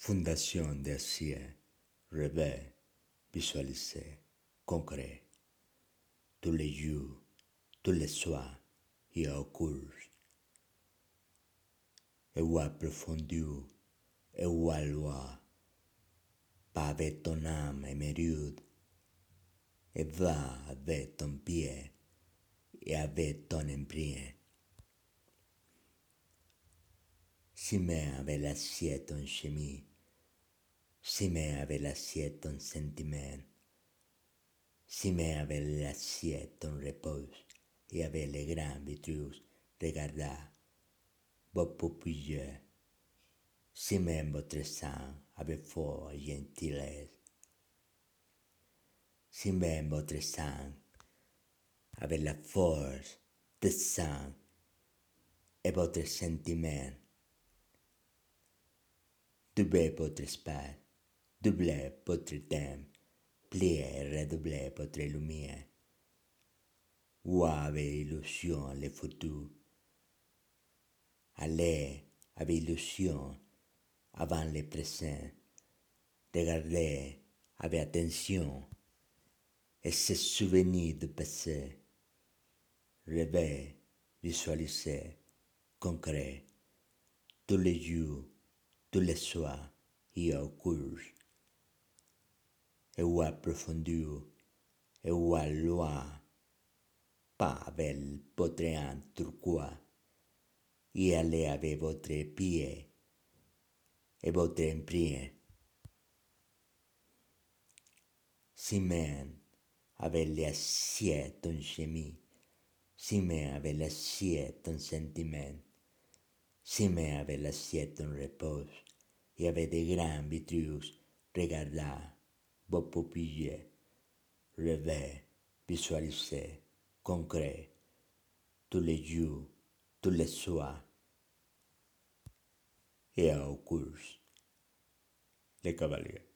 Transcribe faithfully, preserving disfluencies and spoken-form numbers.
Fondation d'acier, rêver, visualiser, concret, tous les jours, tous les soirs et au cours. Et ou approfondir, et ou alloir, pas avec ton âme émeraude, et va avec ton pied et avec ton emprunt. Si mais avec l'assiette ton chemin, si mais avec l'assiette ton sentiment, si mais avec l'assiette ton repos, et avec les grands vitrus, regarda vos pupilles, si même votre sang avec force et gentillesse, si même votre sang avec la force de sang et votre sentiment, doublez votre espace, doublez votre temps, pliez et redoublez votre lumière. Ou avec illusion le futur, allez avec illusion avant le présent, regardez avec attention et se souvenir du passé, rêvez, visualisez, concret, tous les jours, tous les soirs et au cours, et ou approfondir, et ou alloir, pas avec votre âme turquoise, et allez avec votre pied et votre emprunt. Si même avec l'assiette ton chemin, si même avec l'assiette ton sentiment, si même avec l'assiette ton repos, et avec des grands vitrus, regardez vos pupilles, rêvez, visualisez, concret, tous les jours, tous les soirs, et au cours, les cavaliers.